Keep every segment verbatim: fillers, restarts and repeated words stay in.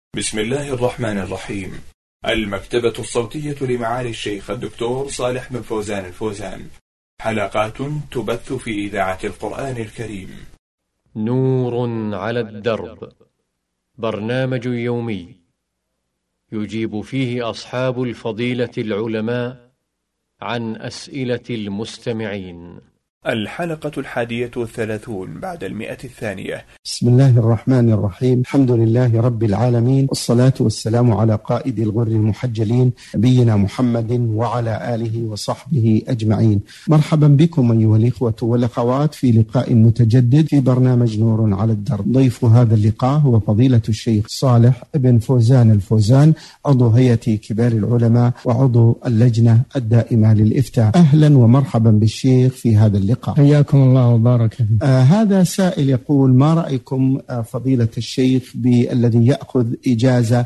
بسم الله الرحمن الرحيم. المكتبة الصوتية لمعالي الشيخ الدكتور صالح بن فوزان الفوزان، حلقات تبث في إذاعة القرآن الكريم. نور على الدرب، برنامج يومي يجيب فيه أصحاب الفضيلة العلماء عن أسئلة المستمعين. الحلقة الحادية والثلاثون بعد المئة الثانية. بسم الله الرحمن الرحيم. الحمد لله رب العالمين، والصلاة والسلام على قائد الغر المحجلين نبينا محمد وعلى آله وصحبه أجمعين. مرحبا بكم أيها الإخوة والأخوات في لقاء متجدد في برنامج نور على الدرب. ضيف هذا اللقاء هو فضيلة الشيخ صالح بن فوزان الفوزان، عضو هيئة كبار العلماء وعضو اللجنة الدائمة للإفتاء. أهلا ومرحبا بالشيخ في هذا اللقاء. حياكم الله وبارك فيكم. آه هذا سائل يقول: ما رأيكم آه فضيلة الشيخ بالذي يأخذ إجازة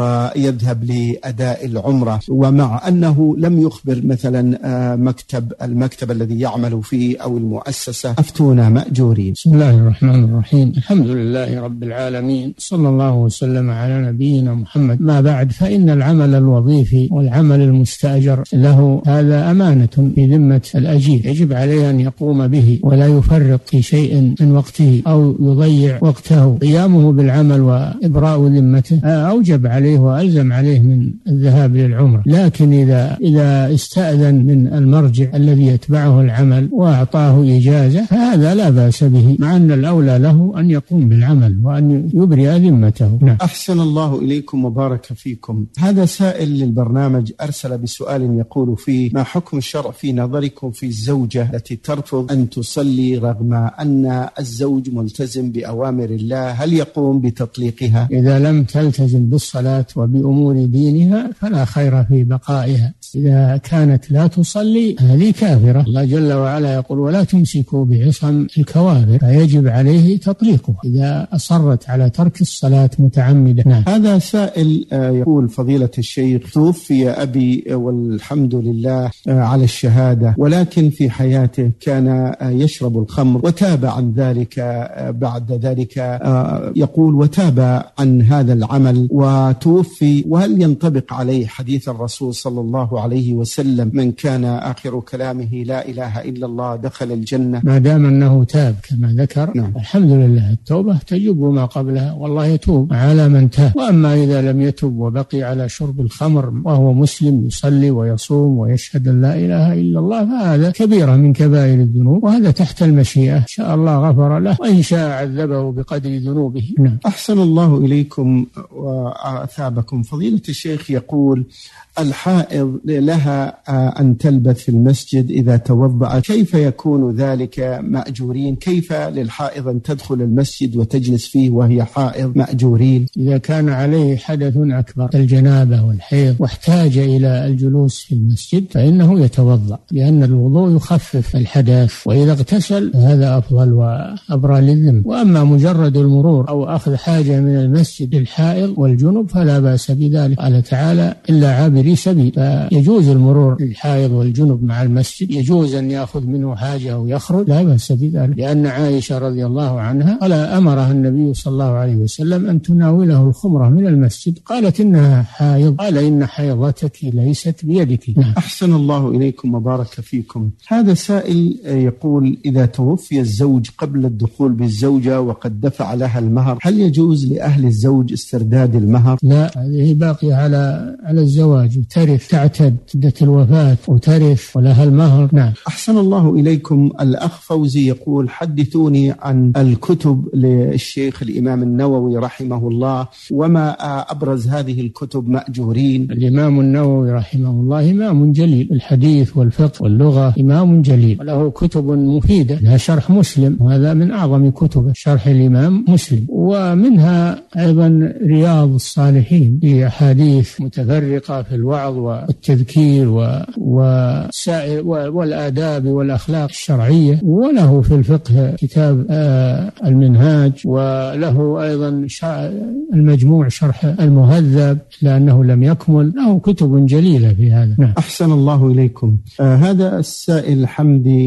ويذهب لأداء العمرة، ومع أنه لم يخبر مثلا آه مكتب المكتب الذي يعمل فيه أو المؤسسة؟ أفتونا مأجورين. بسم الله الرحمن الرحيم. الحمد لله رب العالمين، صلى الله وسلم على نبينا محمد. ما بعد، فإن العمل الوظيفي والعمل المستأجر له هذا أمانة في ذمة الأجير، يجب عليه أن يقوم به ولا يفرط في شيء من وقته أو يضيع وقته. قيامه بالعمل وإبراء ذمته أوجب عليه وألزم عليه من الذهاب للعمرة. لكن إذا إذا استأذن من المرجع الذي يتبعه العمل وأعطاه إجازة فهذا لا بأس به، مع أن الأولى له أن يقوم بالعمل وأن يبرئ ذمته. نعم. أحسن الله إليكم وبارك فيكم. هذا سائل للبرنامج أرسل بسؤال يقول فيه: ما حكم الشرع في نظركم في الزوجة التي ترفض أن تصلي رغم أن الزوج ملتزم بأوامر الله؟ هل يقوم بتطليقها؟ إذا لم تلتزم بالصلاة وبأمور دينها فلا خير في بقائها. إذا كانت لا تصلي هذه كافرة. الله جل وعلا يقول: ولا تمسكوا بعصم الكوافر، فيجب عليه تطليقها إذا أصرت على ترك الصلاة متعمدة. نعم. هذا سائل يقول: فضيلة الشيخ، توفي أبي والحمد لله على الشهادة، ولكن في حياته كان يشرب الخمر وتاب عن ذلك بعد ذلك، يقول وتاب عن هذا العمل وتوفي، وهل ينطبق عليه حديث الرسول صلى الله عليه وسلم: من كان آخر كلامه لا إله إلا الله دخل الجنة؟ ما دام أنه تاب كما ذكر. نعم. الحمد لله، التوبة تجب ما قبلها، والله يتوب على من تاب. وأما إذا لم يتوب وبقي على شرب الخمر وهو مسلم يصلي ويصوم ويشهد أن لا إله إلا الله فهذا كبيرة من كبائر الذنوب، وهذا تحت المشيئة. إن شاء الله غفر له، وإن شاء عذبه بقدر ذنوبه. نعم. أحسن الله إليكم وأثابكم. فضيلة الشيخ يقول: الحائض لها أن تلبث في المسجد إذا توضأت، كيف يكون ذلك مأجورين؟ كيف للحائض أن تدخل المسجد وتجلس فيه وهي حائض مأجورين؟ إذا كان عليه حدث أكبر الجنابة والحيض واحتاج إلى الجلوس في المسجد فإنه يتوضأ، لأن الوضوء يخفف الحدث، وإذا اغتسل هذا أفضل وأبرى للذنب. وأما مجرد المرور أو أخذ حاجة من المسجد للحائض والجنب فلا بأس بذلك. قال تعالى: إلا عابري سبيل. فيجوز المرور للحائض والجنب مع المسجد، يجوز أن يأخذ منه حاجة أو يخرج، لا بأس بذلك، لأن عائشة رضي الله عنها قال: أمرها النبي صلى الله عليه وسلم أن تناوله الخمرة من المسجد، قالت إنها حائض، قال: إن حيضتك ليست بيدك. نعم. أحسن الله إليكم وبارك فيكم. هذا سائل يقول: إذا توفي الزوج قبل الدخول بالزوجة وقد دفع لها المهر، هل يجوز لأهل الزوج استرداد المهر؟ لا، هذه باقية على على الزواج، وترث، تعتد عدة الوفاة وترث ولها المهر. نعم. أحسن الله إليكم. الأخ فوزي يقول: حدثوني عن الكتب للشيخ الإمام النووي رحمه الله، وما أبرز هذه الكتب مأجورين؟ الإمام النووي رحمه الله إمام جليل، الحديث والفقه واللغة إمام جليل، وله كتب مفيدة، لها شرح مسلم، وهذا من أعظم كتب شرح الإمام مسلم. ومنها أيضا رياض الصالحين بأحاديث متفرقة في الوعظ والتذكير وسائر والآداب والأخلاق الشرعية. وله في الفقه كتاب المنهاج، وله أيضا المجموع شرح المهذب لأنه لم يكمل، له كتب جليلة في هذا. نعم. أحسن الله إليكم. آه هذا السائل حمدي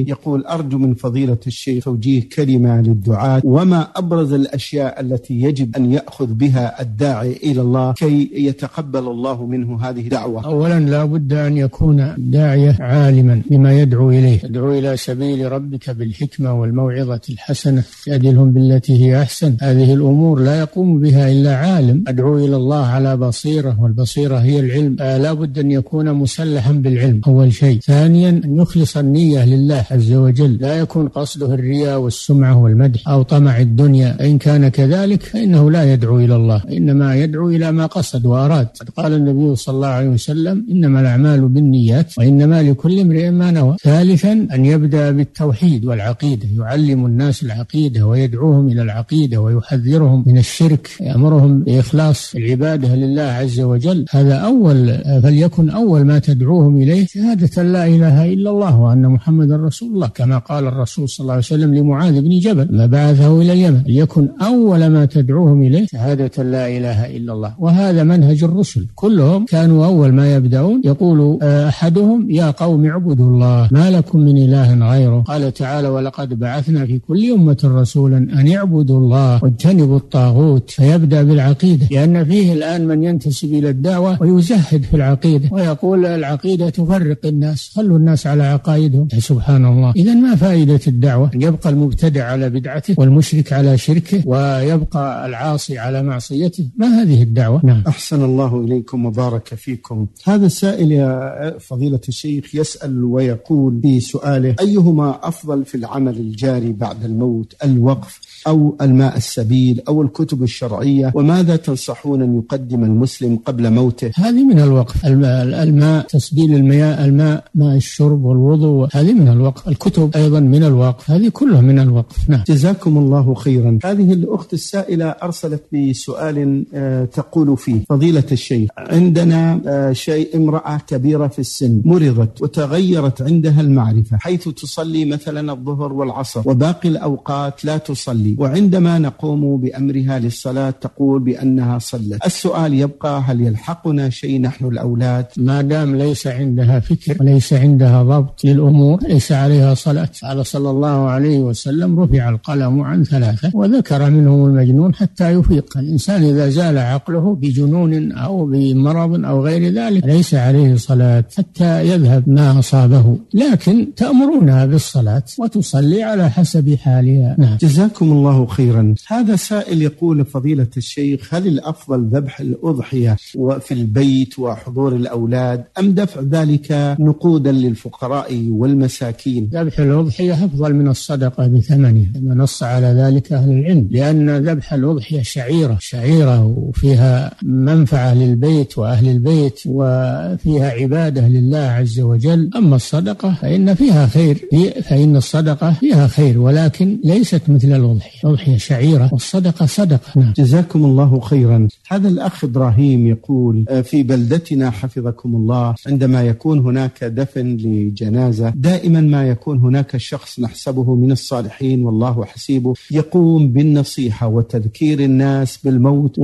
الشيخ يقول: أرجو من فضيلة الشيخ توجيه كلمة للدعاة، وما أبرز الأشياء التي يجب أن يأخذ بها الداعي إلى الله كي يتقبل الله منه هذه الدعوة؟ أولا لا بد أن يكون الداعية عالما بما يدعو إليه، يدعو إلى سبيل ربك بالحكمة والموعظة الحسنة، جادلهم بالتي هي أحسن. هذه الأمور لا يقوم بها إلا عالم. أدعو إلى الله على بصيرة، والبصيرة هي العلم. آه لا بد أن يكون مسلحا بالعلم أول شيء. ثانيا أن يخلص النية لله عز وجل، لا يكون قصده الرياء والسمعة والمدح أو طمع الدنيا. إن كان كذلك فإنه لا يدعو إلى الله، إنما يدعو إلى ما قصد وأراد. قال النبي صلى الله عليه وسلم: إنما الأعمال بالنيات وإنما لكل امرئ ما نوى. ثالثا أن يبدأ بالتوحيد والعقيدة، يعلم الناس العقيدة ويدعوهم إلى العقيدة ويحذرهم من الشرك، يأمرهم بإخلاص العبادة لله عز وجل. هذا أول، فليكن أول ما تدعوهم إليه شهادة لا إله إلا الله وأن محمد رسول الله، كما قال الرسول صلى الله عليه وسلم لمعاذ بن جبل ما بعثه إلى اليمن: ليكن أول ما تدعوهم إليه شهادة لا إله إلا الله. وهذا منهج الرسل كلهم، كانوا أول ما يبدأون يقول أحدهم: يا قوم اعبدوا الله ما لكم من إله غيره. قال تعالى: ولقد بعثنا في كل أمة رسولا أن اعبدوا الله واجتنبوا الطاغوت. فيبدأ بالعقيدة، لأن فيه الآن من ينتسب إلى الدعوة ويزهد في العقيدة ويقول العقيدة تفرق الناس، خلوا الناس على عقائدهم. سبحان الله. إذن ما فائدة الدعوة؟ يبقى المبتدع على بدعته والمشرك على شركه ويبقى العاصي على معصيته؟ ما هذه الدعوة؟ نعم. أحسن الله إليكم وبارك فيكم. هذا السائل يا فضيلة الشيخ يسأل ويقول في سؤاله: أيهما أفضل في العمل الجاري بعد الموت، الوقف أو الماء السبيل أو الكتب الشرعية؟ وماذا تنصحون أن يقدم المسلم قبل موته؟ هذه من الوقف. الماء, الماء تسبيل المياه، الماء ماء الشرب والوضوء، هذه من الوقف. الكتب أيضا من الوقف، هذه كلها من الوقف. نعم. جزاكم الله خيرا. هذه الأخت السائلة أرسلت بسؤال آه تقول فيه: فضيلة الشيخ، عندنا آه شيء امرأة كبيرة في السن مرضت وتغيرت عندها المعرفة، حيث تصلي مثلا الظهر والعصر وباقي الأوقات لا تصلي، وعندما نقوم بأمرها للصلاة تقول بأنها صلت. السؤال يبقى: هل يلحقنا شيء نحن الأولاد؟ ما دام ليس عندها فكر وليس عندها ضبط للأمور ليس عليها صلاة. قال صلى الله عليه وسلم: رفع القلم عن ثلاثة وذكر منهم المجنون حتى يفيق. الإنسان إذا زال عقله بجنون أو بمرض أو غير ذلك ليس عليه صلاة حتى يذهب ما أصابه، لكن تأمرونها بالصلاة وتصلي على حسب حالها. نعم. جزاكم الله خيرا. هذا سائل يقول: فضيلة الشيخ، هل الأفضل ذبح الأضحية وفي البيت وحضور الأولاد، أم دفع ذلك نقودا للفقراء والمساكين؟ ذبح الأضحية أفضل من الصدقة بثمنها، كما نص على ذلك أهل العلم، لأن ذبح الأضحية شعيرة شعيرة وفيها منفعة للبيت وأهل البيت وفيها عبادة لله عز وجل. أما الصدقة فإن فيها خير، فإن الصدقة فيها خير ولكن ليست مثل الأضحية. الأضحية شعيرة والصدقة صدقة. نعم. جزاكم الله خيرا. هذا الأخ إبراهيم يقول: في بلدتنا حفظكم الله عندما يكون هناك دفن لجنازة دائما ما يكون هناك شخص نحسبه من الصالحين والله حسيبه يقوم بالنصيحة وتذكير الناس بالموت،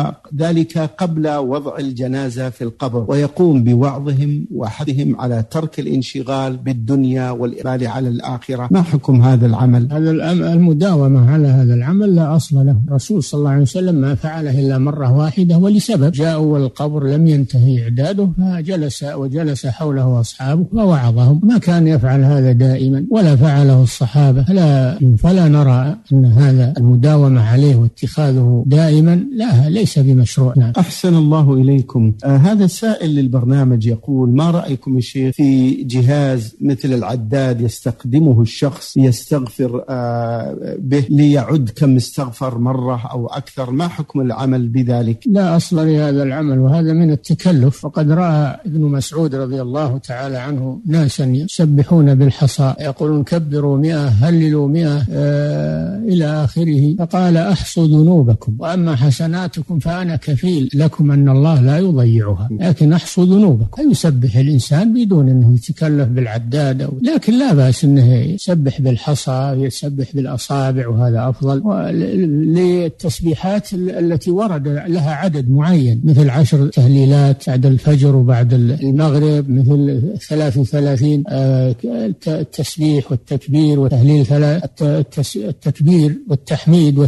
وذلك قبل وضع الجنازة في القبر، ويقوم بوعظهم وحثهم على ترك الانشغال بالدنيا والإقبال على الآخرة. ما حكم هذا العمل؟ هذا المداومة على هذا العمل لا أصل له. الرسول صلى الله عليه وسلم ما فعله إلا مرة واحدة ولسبب، جاءوا والقبر لم ينتهي إعداده فجلس وجلس حوله أصحابه فوعظهم. ما كان يفعل هذا دائما ولا فعله الصحابة، فلا, فلا نرى أن هذا المداومة عليه واتخاذه دائما لا ليس بمشروع. نعم. أحسن الله إليكم. آه هذا سائل للبرنامج يقول: ما رأيكم يا شيخ في جهاز مثل العداد يستخدمه الشخص يستغفر آه به ليعد كم استغفر مرة أو أكثر؟ ما حكم العمل بذلك؟ لا أصل لهذا العمل وهذا من التكلف. وقد رأى ابن مسعود رضي الله تعالى عنه ناسا يسبحون بالحصى يقولون: كبروا مئة هللوا مئة آه إلى آخره، فقال: أحصوا ذنوبكم وأما حسناتكم فأنا كفيل لكم أن الله لا يضيعها، لكن أحصوا ذنوبكم. يسبح الإنسان بدون أنه يتكلف بالعداد أو، لكن لا بأس أنه يسبح بالحصى يسبح بالأصابع، وهذا أفضل. للتسبيحات التي ورد لها عدد معين مثل عشر تهليلات بعد الفجر وبعد المغرب، مثل ثلاث وثلاثين التسبيح والتكبير والتهليل التكبير والتحميد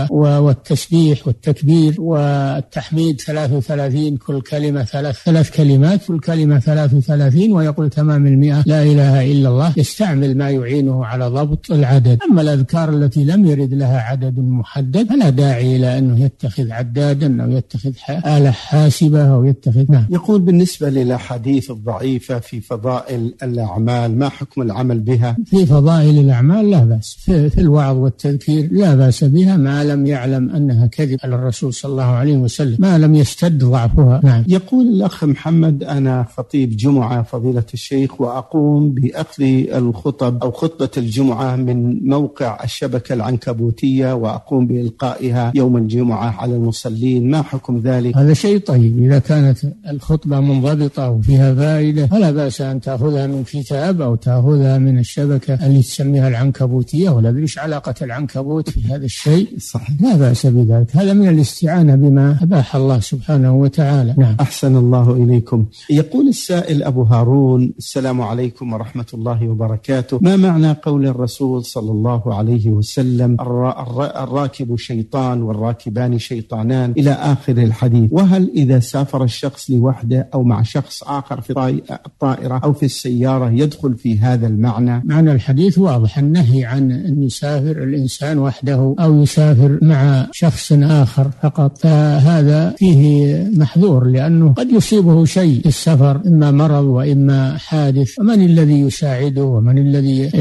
والتسبيح والتكبير والتحميد ثلاث وثلاثين، كل كلمة ثلاث ثلاث كلمات، كل كلمة ثلاث وثلاثين، ويقول تمام المئة لا إله إلا الله، يستعمل ما يعينه على ضبط العدد. أما الأذكار التي لم يرد لها عدد محدد فلا داعي إلى أنه يتخذ عدادا أو يتخذ آلة حاسبة أو يتخذ. نعم. يقول بالنسبة للأحاديث الضعيفة في فضائل الأعمال ما حكم العمل بها؟ في فضائل الأعمال لا بأس، في, في الوعظ والتذكير لا بأس بها ما لم يعلم أنها كذب على الرسول صلى الله عليه وسلم، ما لم يستد ضعفها. نعم. يقول الأخ محمد أنا خطيب جمعة فضيلة الشيخ، وأقوم بأخذ الخطب أو خطبة الجمعة من موقع الشبكة العنكبوتية وأقوم بإلقائها يوم الجمعة على المصلين، ما حكم ذلك؟ هذا شيء طيب، إذا كانت الخطبة منضبطة وفيها فائدة فلا بأس أن تأخذها من كتاب أو تأخذها من الشبكة اللي تسميها العنكبوتية، ولا ليش علاقة العنكبوت في هذا الشيء؟ صحيح. لا بأس بذلك، هذا من الاستعانة بما أباح الله سبحانه وتعالى. نعم. أحسن الله إليكم. يقول السائل أبو هارون السلام عليكم ورحمة الله وبركاته، ما معنى قول الرسول صلى الله عليه وسلم الراكب شيطان والراكبان شيطانان إلى آخر الحديث، وهل إذا سافر الشخص لوحده أو مع شخص آخر في الطائرة أو في السيارة يدخل في هذا المعنى؟ معنى الحديث واضح، النهي عن أن يسافر الإنسان وحده أو يسافر مع شخص آخر فقط، فهذا فيه محذور لأنه قد يصيبه شيء في السفر، إما مرض وإما حادث، ومن الذي يساعده ومن الذي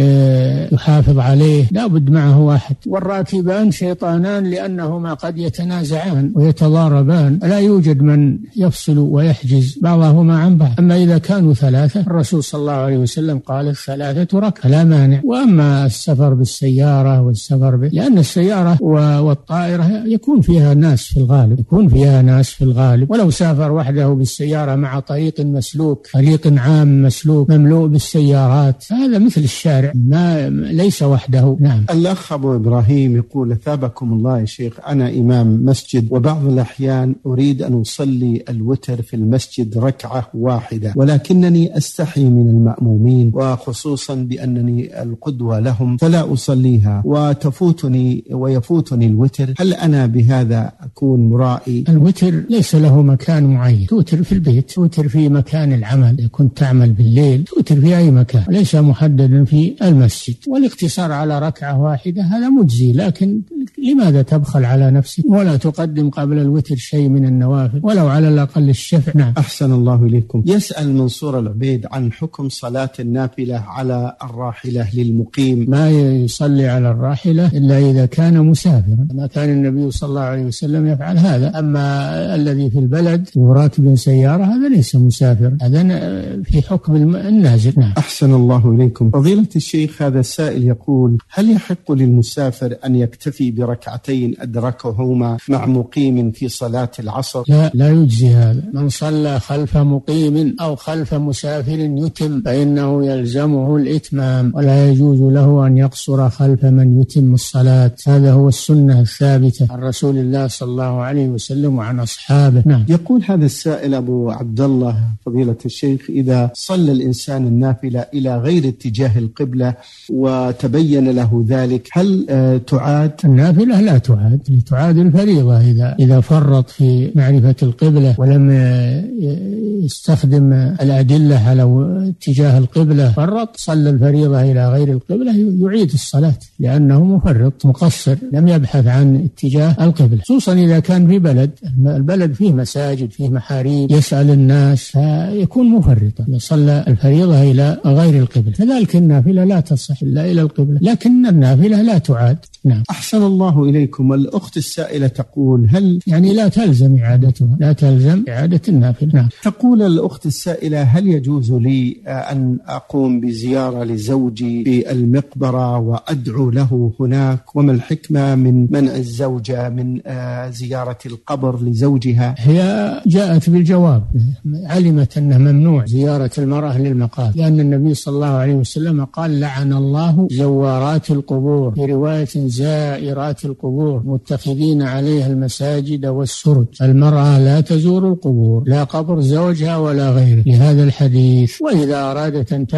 يحافظ عليه؟ لا بد معه واحد. والراكبان شيطانان لأنهما قد يتنازعان ويتضاربان، لا يوجد من يفصل ويحجز بعضهما عن بعض. أما إذا كانوا ثلاثة الرسول صلى الله عليه وسلم قال الثلاثة ركعة لا مانع. وأما السفر بالسيارة والسفر ب... لأن السيارة والطائرة يكون فيها ناس في الغالب يكون فيها ناس في الغالب ولو سافر وحده بالسيارة مع طريق مسلوك، طريق عام مسلوك مملوء بالسيارات، هذا مثل الشارع ما ليس وحده. نعم. الأخ أبو إبراهيم يقول ثابكم الله يا شيخ، أنا إمام مسجد وبعض الأحيان أريد أن أصلي الوتر في المسجد ركعة واحدة، ولكنني أستحي من المأمومين وخصوصا بأنني القدوة لهم فلا أصليها وتفوتني ويفوتني الوتر، هل أنا بهذا أكون مرائي؟ الوتر ليس له مكان معين، توتر في البيت، توتر في مكان العمل، إذا كنت تعمل بالليل توتر في أي مكان، ليس محددا في المسجد. والاقتصار على ركعة واحدة هذا مجزي، لكن لماذا تبخل على نفسك ولا تقدم قبل الوتر شيء من النوافل ولو على الأقل الشفع؟ نعم. أحسن الله إليكم. يسأل منصور العبيد عن حكم صلاة النافلة على الراحلة للمقيم. ما يصلي على الراحلة إلا إذا كان مسافرا، ما كان النبي صلى الله عليه وسلم يفعل هذا. أما الذي في البلد وراكب سيارة هذا ليس مسافر، هذا في حكم النازل. نعم. أحسن الله إليكم. فضيلة الشيخ هذا السائل يقول هل يحق للمسافر أن يكتفي بركعتين أدركهما مع مقيم في صلاة العصر؟ لا لا يجزي هذا. من صلى خلف مقيم أو خلف مسافر يتم فإنه يلزمه الإتمام، ولا يجوز له أن يقصر خلف من يتم الصلاة. هذا هو السنة الثابتة عن رسول الله صلى الله عليه وسلم وعن أصحابه. نعم. يقول هذا السائل أبو عبد الله فضيلة الشيخ إذا صلى الإنسان النافلة إلى غير اتجاه القبلة وتبين له ذلك هل آه تعاد؟ النافلة لا تعاد، تعاد الفريضة إذا إذا فرط في معرفة القبلة ولم يستخدم الأدلة على اتجاه القبلة، فرط صلى الفريضة إلى غير القبلة يعيد الصلاة لأنه مفرط مقصر لم يبحث عن اتجاه القبلة، خصوصا إذا كان في بلد البلد فيه مساجد فيه محاريب يسأل الناس فيكون مفرطا صلى الفريضة إلى غير القبلة. كذلك النافلة لا تصح إلا إلى القبلة، لكن النافلة لا تعاد. نعم. أحسن الله إليكم. الأخت السائلة تقول هل يعني لا تلزم إعادتها، لا تلزم إعادة النافلة. نعم. تقول الأخت السائلة هل يجوز لي أن أقوم بزيارة لزوجي في المقبرة وأدعو له هناك، وما الحكمة من منع الزوجة من زيارة القبر لزوجها؟ هي جاءت بالجواب، علمت أنه ممنوع زيارة المرأة للمقابر، لأن النبي صلى الله عليه وسلم قال لعن الله زوارات القبور، في رواية زائرات القبور متخذين عليها المساجد والسرج. المرأة لا تزور القبور، لا قبر زوجها ولا غيره، لهذا الحديث. وإذا أرادت أن تنفع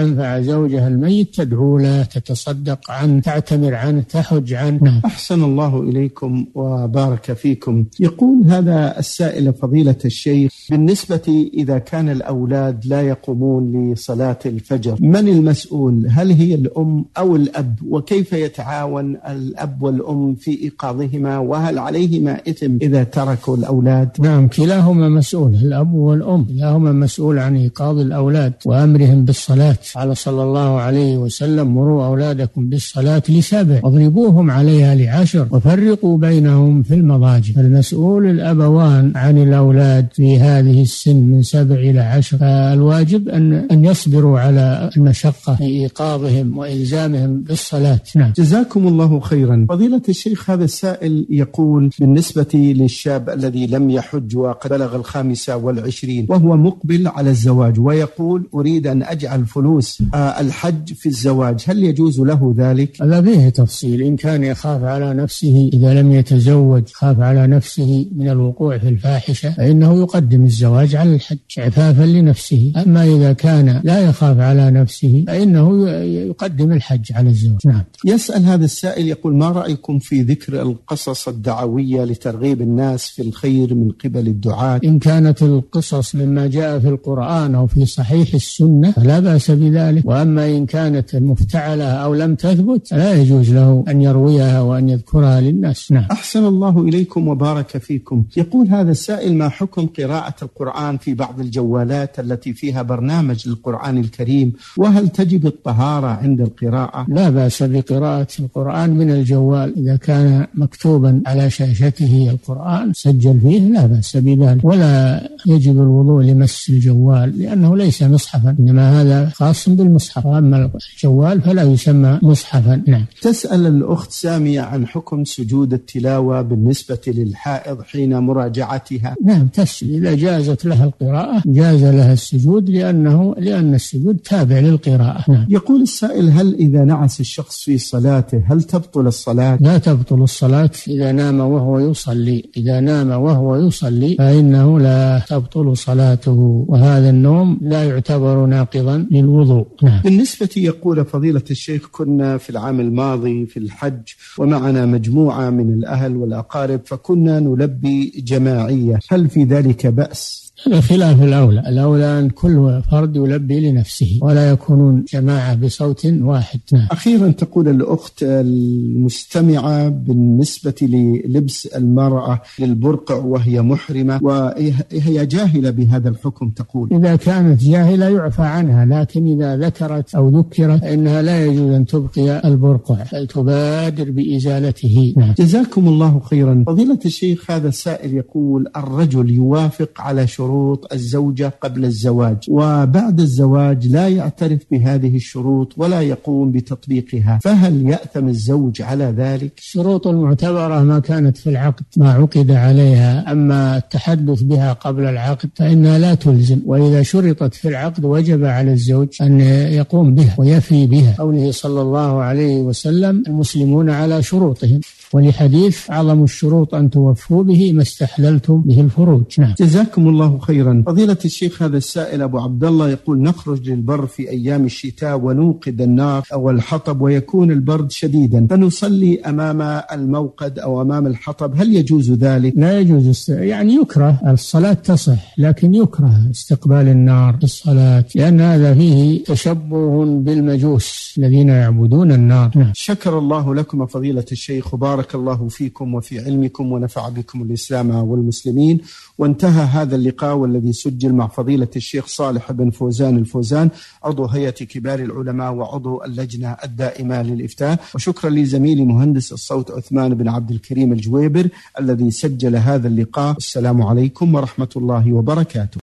زوجها الميت تدعو له، تتصدق عنه، تعتمر عنه، تحج عنه. نعم. أحسن الله إليكم وبارك فيكم. يقول هذا السائل فضيلة الشيخ: بالنسبة إذا كان الأولاد لا يقومون لصلاة الفجر، من المسؤول؟ هل هي الأم أو الأب؟ وكيف يتعاون الأب والأم في إيقاظهما؟ وهل عليهما إثم إذا تركوا الأولاد؟ نعم، كلاهما مسؤول، الأب والأم كلاهما مسؤول عن إيقاظ الأولاد وأمرهم بالصلاة. قال صلى الله عليه وسلم: مروا أولادكم بالصلاة لسبع واضربوهم عليها لعشر وفرقوا بينهم في المضاجع. المسؤول الأبوان عن الأولاد في هذه السن من سبع إلى عشر، فالواجب أن أن يصبروا على المشقة في إيقاظهم وإلزامهم بالصلاة. نعم. جزاكم الله خيرا. فضيلة الشيخ، هذا السائل يقول: بالنسبة للشاب الذي لم يحج وقد بلغ الخامسة والعشرين وهو مقبل على الزواج، ويقول: أريد أن أجعل فلوس الحج في الزواج، هل يجوز له ذلك؟ هذا فيه تفصيل. إن كان يخاف على نفسه إذا لم يتزوج، خاف على نفسه من الوقوع في الفاحشة، فإنه يقدم الزواج على الحج عفافا لنفسه. أما إذا كان لا يخاف على نفسه فإنه يقدم الحج على الزواج. نعم. يسأل هذا السائل يقول: ما رأيكم في ذكر القصص الدعوية لترغيب الناس في الخير من قبل الدعاة؟ إن كانت القصص مما جاء في القرآن أو في صحيح السنة فلا بأس بذلك، وأما إن كانت مفتعلة أو لم تثبت لا يجوز له أن يرويها وأن يذكرها للناس. نعم. أحسن الله إليكم وبارك فيكم. يقول هذا السائل: ما حكم قراءة القرآن في بعض الجوالات التي فيها برنامج للقرآن الكريم، وهل تجب الطهارة عند القراءة؟ لا بأس بقراءة القرآن من الجوال إذا كان مكتوبا على شاشته القرآن سجل فيه، لا بأس بذلك، ولا يجب الوضوء لمس الجوال لأنه ليس مصحفا، إنما هذا خاص بالمصحف، أما الجوال فلا يسمى مصحفا. نعم. تسأل الأخت سامية عن حكم سجود التلاوة بالنسبة للحائض حين مراجعتها. نعم، تسجد إذا جازت لها القراءة جاز لها السجود، لأنه لأن السجود تابع للقراءة. نعم. يقول السائل: هل إذا نعس الشخص في صلاته هل تبطل الصلاة؟ لا تبطل الصلاة إذا نام وهو يصلي، إذا نام وهو يصلي فإنه لا تبطل صلاته، وهذا النوم لا يعتبر ناقضا للوضوء. نعم. بالنسبة يقول فضيلة الشيخ: كنا في العام الماضي في الحج ومعنا مجموعة من الأهل والأقارب فكنا نلبي جماعية، هل في ذلك بأس؟ هذا خلاف الأولى، الأولى أن كل فرد يلبي لنفسه ولا يكونون جماعة بصوت واحد. نعم. أخيرا تقول الأخت المستمعة: بالنسبة للبس المرأة للبرقع وهي محرمة وهي جاهلة بهذا الحكم، تقول: إذا كانت جاهلة يعفى عنها، لكن إذا ذكرت أو ذكرت فإنها لا يجوز أن تبقي البرقع بل تبادر بإزالته. نعم. جزاكم الله خيرا. فضيلة الشيخ، هذا السائل يقول: الرجل يوافق على شروط الزوجة قبل الزواج وبعد الزواج لا يعترف بهذه الشروط ولا يقوم بتطبيقها، فهل يأثم الزوج على ذلك؟ الشروط المعتبرة ما كانت في العقد ما عقد عليها، أما التحدث بها قبل العقد فإنها لا تلزم، وإذا شرطت في العقد وجب على الزوج أن يقوم بها ويفي بها، قوله صلى الله عليه وسلم: المسلمون على شروطهم، ولحديث: أعظم الشروط أن توفوا به ما استحللتم به الفروج. نعم. جزاكم الله خيرا. فضيلة الشيخ، هذا السائل أبو عبد الله يقول: نخرج للبر في أيام الشتاء ونوقد النار أو الحطب ويكون البرد شديدا فنصلي أمام الموقد أو أمام الحطب، هل يجوز ذلك؟ لا يجوز، يعني يكره الصلاة تصح، لكن يكره استقبال النار في الصلاة لأن هذا فيه تشبه بالمجوس الذين يعبدون النار. نعم. شكر الله لكم فضيلة الشيخ وبارك الله فيكم وفي علمكم ونفع بكم الإسلام والمسلمين. وانتهى هذا اللقاء والذي سجل مع فضيلة الشيخ صالح بن فوزان الفوزان عضو هيئة كبار العلماء وعضو اللجنة الدائمة للإفتاء. وشكرا لزميلي مهندس الصوت عثمان بن عبد الكريم الجويبر الذي سجل هذا اللقاء. السلام عليكم ورحمة الله وبركاته.